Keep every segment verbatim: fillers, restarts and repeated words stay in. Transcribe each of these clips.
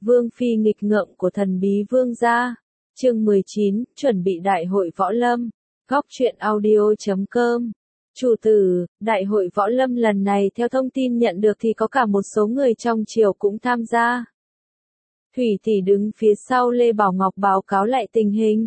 Vương phi nghịch ngợm của thần bí vương gia. Chương mười chín, chuẩn bị đại hội võ lâm. Góc truyện audio chấm com. Chủ tử, đại hội võ lâm lần này theo thông tin nhận được thì có cả một số người trong triều cũng tham gia. Thủy tỷ đứng phía sau Lê Bảo Ngọc báo cáo lại tình hình.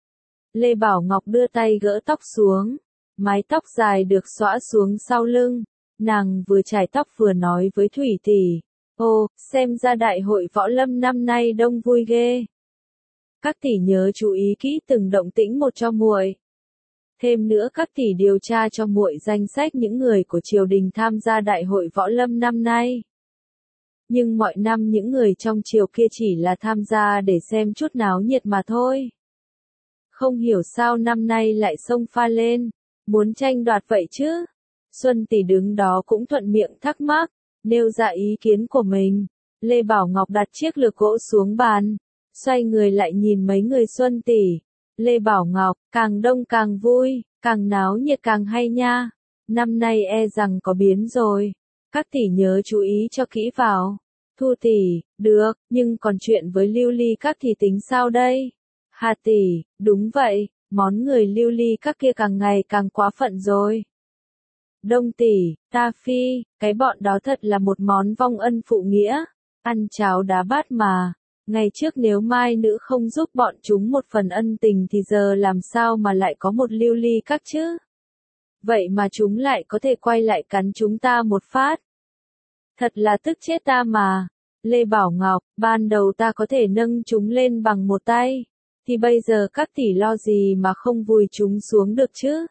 Lê Bảo Ngọc đưa tay gỡ tóc xuống, mái tóc dài được xõa xuống sau lưng, nàng vừa chải tóc vừa nói với Thủy tỷ, "Ồ, xem ra đại hội võ lâm năm nay đông vui ghê. Các tỷ nhớ chú ý kỹ từng động tĩnh một cho muội. Thêm nữa các tỷ điều tra cho muội danh sách những người của triều đình tham gia đại hội võ lâm năm nay." Nhưng mọi năm những người trong triều kia chỉ là tham gia để xem chút náo nhiệt mà thôi. Không hiểu sao năm nay lại xông pha lên, muốn tranh đoạt vậy chứ. Xuân tỷ đứng đó cũng thuận miệng thắc mắc, nêu ra ý kiến của mình. Lê Bảo Ngọc đặt chiếc lược gỗ xuống bàn, xoay người lại nhìn mấy người Xuân tỷ. Lê Bảo Ngọc, càng đông càng vui, càng náo nhiệt càng hay nha. Năm nay e rằng có biến rồi. Các tỷ nhớ chú ý cho kỹ vào. Thu tỷ, được, nhưng còn chuyện với Lưu Ly các thì tính sao đây? Hà tỷ, đúng vậy, món người Lưu Ly các kia càng ngày càng quá phận rồi. Đông tỷ, ta phi, cái bọn đó thật là một món vong ân phụ nghĩa, ăn cháo đá bát mà. Ngày trước nếu mai nữ không giúp bọn chúng một phần ân tình thì giờ làm sao mà lại có một Lưu Ly các chứ? Vậy mà chúng lại có thể quay lại cắn chúng ta một phát. Thật là tức chết ta mà. Lê Bảo Ngọc, ban đầu ta có thể nâng chúng lên bằng một tay, thì bây giờ các tỷ lo gì mà không vùi chúng xuống được chứ?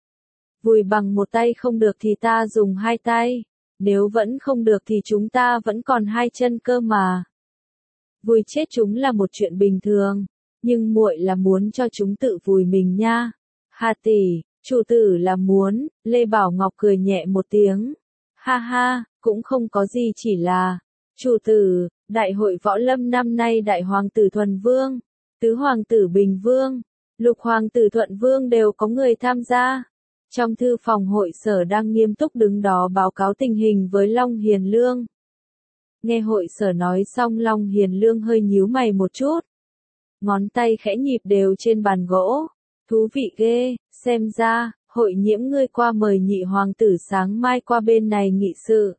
Vùi bằng một tay không được thì ta dùng hai tay, nếu vẫn không được thì chúng ta vẫn còn hai chân cơ mà. Vùi chết chúng là một chuyện bình thường, nhưng muội là muốn cho chúng tự vùi mình nha. Hà tỷ, chủ tử là muốn. Lê Bảo Ngọc cười nhẹ một tiếng. Ha ha, cũng không có gì, chỉ là, chủ tử, đại hội võ lâm năm nay đại hoàng tử Thuần Vương, tứ hoàng tử Bình Vương, lục hoàng tử Thuận Vương đều có người tham gia. Trong thư phòng hội sở đang nghiêm túc đứng đó báo cáo tình hình với Long Hiền Lương. Nghe hội sở nói xong Long Hiền Lương hơi nhíu mày một chút. Ngón tay khẽ nhịp đều trên bàn gỗ. Thú vị ghê, xem ra, hội nhiễm ngươi qua mời nhị hoàng tử sáng mai qua bên này nghị sự.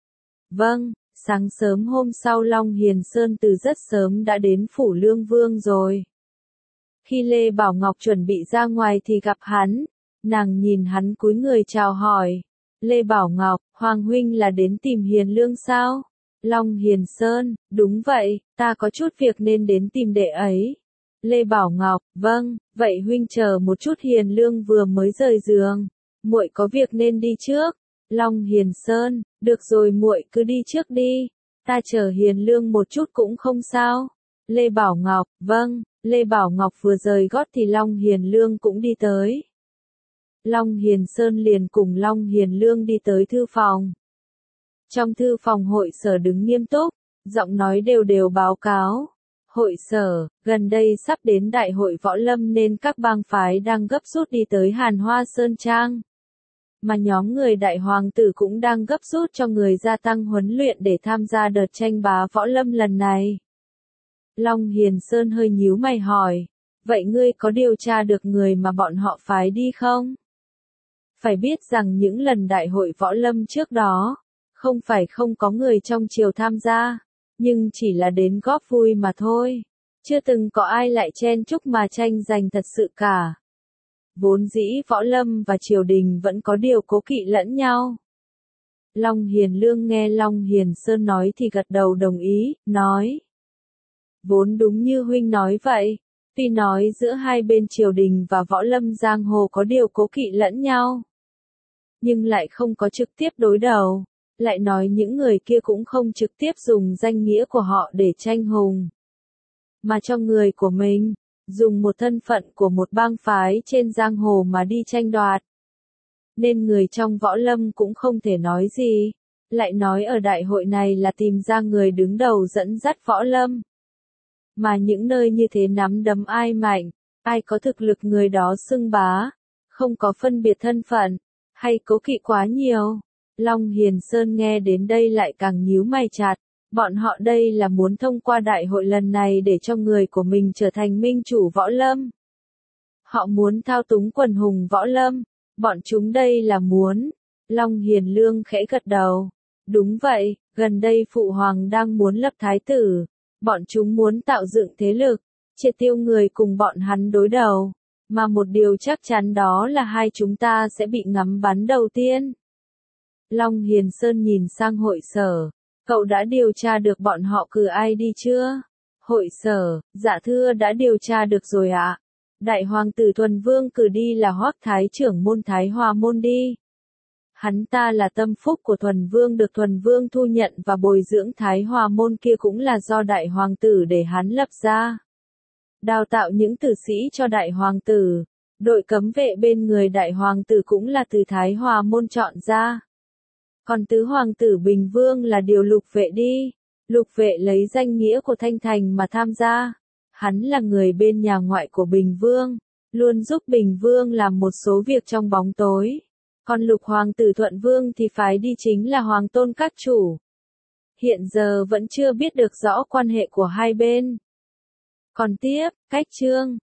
Vâng, sáng sớm hôm sau Long Hiền Sơn từ rất sớm đã đến phủ Lương Vương rồi. Khi Lê Bảo Ngọc chuẩn bị ra ngoài thì gặp hắn, nàng nhìn hắn cúi người chào hỏi. Lê Bảo Ngọc, Hoàng huynh là đến tìm Hiền Lương sao? Long Hiền Sơn, đúng vậy, ta có chút việc nên đến tìm đệ ấy. Lê Bảo Ngọc, vâng, vậy huynh chờ một chút, Hiền Lương vừa mới rời giường, muội có việc nên đi trước. Long Hiền Sơn, được rồi muội cứ đi trước đi, ta chờ Hiền Lương một chút cũng không sao. Lê Bảo Ngọc, vâng. Lê Bảo Ngọc vừa rời gót thì Long Hiền Lương cũng đi tới. Long Hiền Sơn liền cùng Long Hiền Lương đi tới thư phòng. Trong thư phòng hội sở đứng nghiêm túc, giọng nói đều đều báo cáo. Hội sở, gần đây sắp đến đại hội võ lâm nên các bang phái đang gấp rút đi tới Hàn Hoa Sơn Trang. Mà nhóm người đại hoàng tử cũng đang gấp rút cho người gia tăng huấn luyện để tham gia đợt tranh bá võ lâm lần này. Long Hiền Sơn hơi nhíu mày hỏi, vậy ngươi có điều tra được người mà bọn họ phái đi không? Phải biết rằng những lần đại hội võ lâm trước đó, không phải không có người trong triều tham gia, nhưng chỉ là đến góp vui mà thôi. Chưa từng có ai lại chen chúc mà tranh giành thật sự cả. Vốn dĩ võ lâm và triều đình vẫn có điều cố kỵ lẫn nhau. Long Hiền Lương nghe Long Hiền Sơn nói thì gật đầu đồng ý, nói. Vốn đúng như huynh nói vậy, tuy nói giữa hai bên triều đình và võ lâm giang hồ có điều cố kỵ lẫn nhau, nhưng lại không có trực tiếp đối đầu. Lại nói những người kia cũng không trực tiếp dùng danh nghĩa của họ để tranh hùng, mà cho người của mình, dùng một thân phận của một bang phái trên giang hồ mà đi tranh đoạt. Nên người trong võ lâm cũng không thể nói gì. Lại nói ở đại hội này là tìm ra người đứng đầu dẫn dắt võ lâm. Mà những nơi như thế nắm đấm ai mạnh, ai có thực lực người đó xưng bá, không có phân biệt thân phận, hay cố kỵ quá nhiều. Long Hiền Sơn nghe đến đây lại càng nhíu mày chặt, Bọn họ đây là muốn thông qua đại hội lần này để cho người của mình trở thành minh chủ võ lâm. Họ muốn thao túng quần hùng võ lâm. Bọn chúng đây là muốn. Long Hiền Lương khẽ gật đầu. Đúng vậy, gần đây Phụ Hoàng đang muốn lập thái tử. Bọn chúng muốn tạo dựng thế lực, triệt tiêu người cùng bọn hắn đối đầu. Mà một điều chắc chắn đó là hai chúng ta sẽ bị ngắm bắn đầu tiên. Long Hiền Sơn nhìn sang hội sở. Cậu đã điều tra được bọn họ cử ai đi chưa? Hội sở, dạ thưa đã điều tra được rồi ạ. Đại hoàng tử Thuần Vương cử đi là Hoắc Thái trưởng môn Thái Hòa môn đi. Hắn ta là tâm phúc của Thuần Vương, được Thuần Vương thu nhận và bồi dưỡng. Thái Hòa môn kia cũng là do đại hoàng tử để hắn lập ra. Đào tạo những tử sĩ cho đại hoàng tử. Đội cấm vệ bên người đại hoàng tử cũng là từ Thái Hòa môn chọn ra. Còn tứ hoàng tử Bình Vương là điều lục vệ đi. Lục vệ lấy danh nghĩa của Thanh Thành mà tham gia. Hắn là người bên nhà ngoại của Bình Vương, luôn giúp Bình Vương làm một số việc trong bóng tối. Còn lục hoàng tử Thuận Vương thì phái đi chính là Hoàng Tôn các chủ. Hiện giờ vẫn chưa biết được rõ quan hệ của hai bên. Còn tiếp, cách chương